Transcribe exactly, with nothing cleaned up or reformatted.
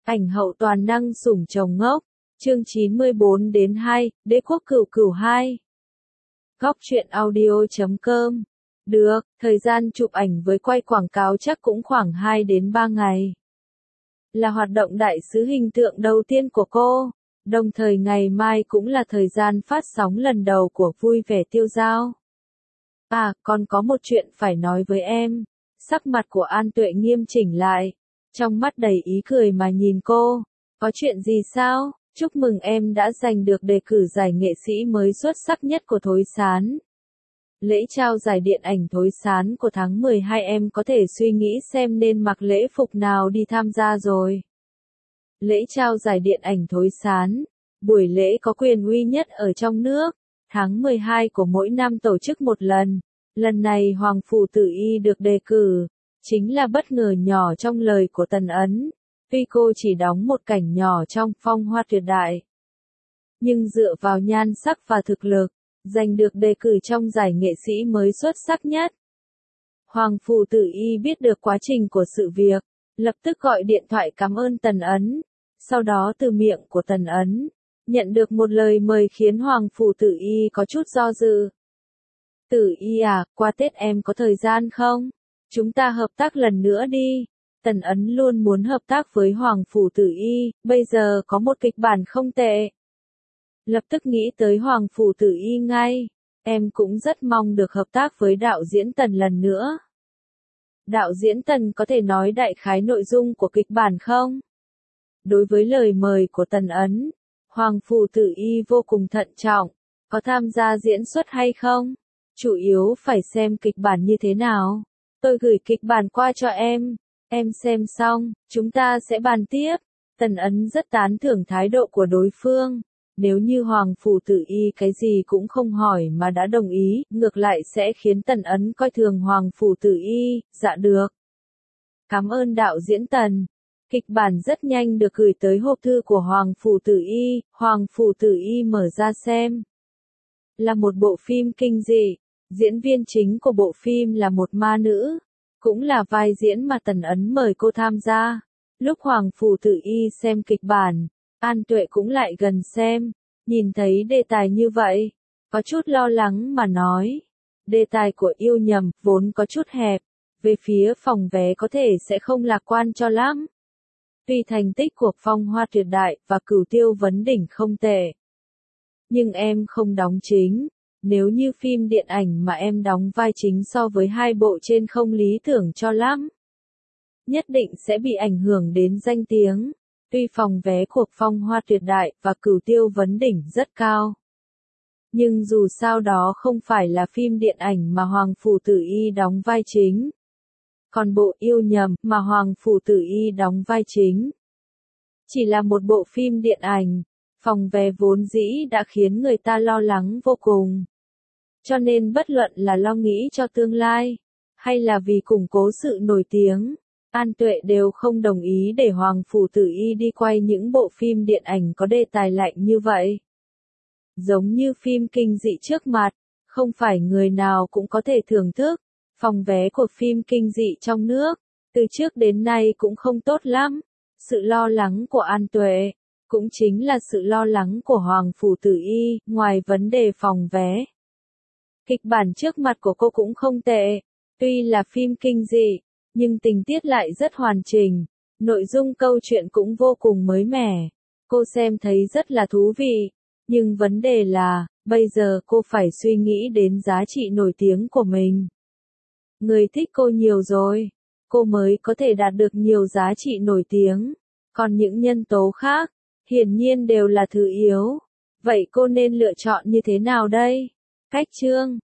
Ảnh hậu toàn năng sủng chồng ngốc. Chương chín mươi bốn đến hai, Đế quốc cửu cửu hai. Góc truyện audio chấm com. Được, thời gian chụp ảnh với quay quảng cáo chắc cũng khoảng hai đến ba ngày. Là hoạt động đại sứ hình tượng đầu tiên của cô, đồng thời ngày mai cũng là thời gian phát sóng lần đầu của Vui Vẻ Tiêu Dao. À, còn có một chuyện phải nói với em. Sắc mặt của An Tuệ nghiêm chỉnh lại, trong mắt đầy ý cười mà nhìn cô. Có chuyện gì sao? Chúc mừng em đã giành được đề cử giải nghệ sĩ mới xuất sắc nhất của Thối Sán. Lễ trao giải điện ảnh Thối Sán của tháng mười hai em có thể suy nghĩ xem nên mặc lễ phục nào đi tham gia rồi. Lễ trao giải điện ảnh Thối Sán, buổi lễ có quyền uy nhất ở trong nước, tháng mười hai của mỗi năm tổ chức một lần. Lần này Hoàng Phủ Tử Y được đề cử, chính là bất ngờ nhỏ trong lời của Tần Ấn. Tuy cô chỉ đóng một cảnh nhỏ trong Phong Hoa Tuyệt Đại, nhưng dựa vào nhan sắc và thực lực, giành được đề cử trong giải nghệ sĩ mới xuất sắc nhất. Hoàng Phủ Tử Y biết được quá trình của sự việc, lập tức gọi điện thoại cảm ơn Tần Ấn. Sau đó từ miệng của Tần Ấn, nhận được một lời mời khiến Hoàng Phủ Tử Y có chút do dự. Tử Y à, qua Tết em có thời gian không? Chúng ta hợp tác lần nữa đi. Tần Ấn luôn muốn hợp tác với Hoàng Phủ Tử Y, bây giờ có một kịch bản không tệ. Lập tức nghĩ tới Hoàng Phủ Tử Y ngay. Em cũng rất mong được hợp tác với đạo diễn Tần lần nữa. Đạo diễn Tần có thể nói đại khái nội dung của kịch bản không? Đối với lời mời của Tần Ấn, Hoàng Phủ Tử Y vô cùng thận trọng. Có tham gia diễn xuất hay không? Chủ yếu phải xem kịch bản như thế nào. Tôi gửi kịch bản qua cho em. Em xem xong, chúng ta sẽ bàn tiếp. Tần Ấn rất tán thưởng thái độ của đối phương. Nếu như Hoàng Phủ Tử Y cái gì cũng không hỏi mà đã đồng ý, ngược lại sẽ khiến Tần Ấn coi thường Hoàng Phủ Tử Y. Dạ được. Cảm ơn đạo diễn Tần. Kịch bản rất nhanh được gửi tới hộp thư của Hoàng Phủ Tử Y. Hoàng Phủ Tử Y mở ra xem. Là một bộ phim kinh dị. Diễn viên chính của bộ phim là một ma nữ. Cũng là vai diễn mà Tần Ấn mời cô tham gia. Lúc Hoàng Phủ Tử Y xem kịch bản, An Tuệ cũng lại gần xem. Nhìn thấy đề tài như vậy, có chút lo lắng mà nói. Đề tài của Yêu Nhầm vốn có chút hẹp. Về phía phòng vé có thể sẽ không lạc quan cho lắm. Tuy thành tích của Phong Hoa Tuyệt Đại và Cửu Tiêu Vấn Đỉnh không tệ, nhưng em không đóng chính. Nếu như phim điện ảnh mà em đóng vai chính so với hai bộ trên không lý tưởng cho lắm, nhất định sẽ bị ảnh hưởng đến danh tiếng. Tuy phòng vé của Phong Hoa Tuyệt Đại và Cửu Tiêu Vấn Đỉnh rất cao, nhưng dù sao đó không phải là phim điện ảnh mà Hoàng Phủ Tử Y đóng vai chính. Còn bộ Yêu Nhầm mà Hoàng Phủ Tử Y đóng vai chính, chỉ là một bộ phim điện ảnh. Phòng vé vốn dĩ đã khiến người ta lo lắng vô cùng. Cho nên bất luận là lo nghĩ cho tương lai, hay là vì củng cố sự nổi tiếng, An Tuệ đều không đồng ý để Hoàng Phủ Tử Y đi quay những bộ phim điện ảnh có đề tài lạnh như vậy. Giống như phim kinh dị trước mặt, không phải người nào cũng có thể thưởng thức. Phòng vé của phim kinh dị trong nước, từ trước đến nay cũng không tốt lắm. Sự lo lắng của An Tuệ, cũng chính là sự lo lắng của Hoàng Phủ Tử Y, ngoài vấn đề phòng vé. Kịch bản trước mặt của cô cũng không tệ, tuy là phim kinh dị, nhưng tình tiết lại rất hoàn chỉnh, nội dung câu chuyện cũng vô cùng mới mẻ. Cô xem thấy rất là thú vị, nhưng vấn đề là, bây giờ cô phải suy nghĩ đến giá trị nổi tiếng của mình. Người thích cô nhiều rồi, cô mới có thể đạt được nhiều giá trị nổi tiếng, còn những nhân tố khác, hiển nhiên đều là thứ yếu. Vậy cô nên lựa chọn như thế nào đây? Cách chương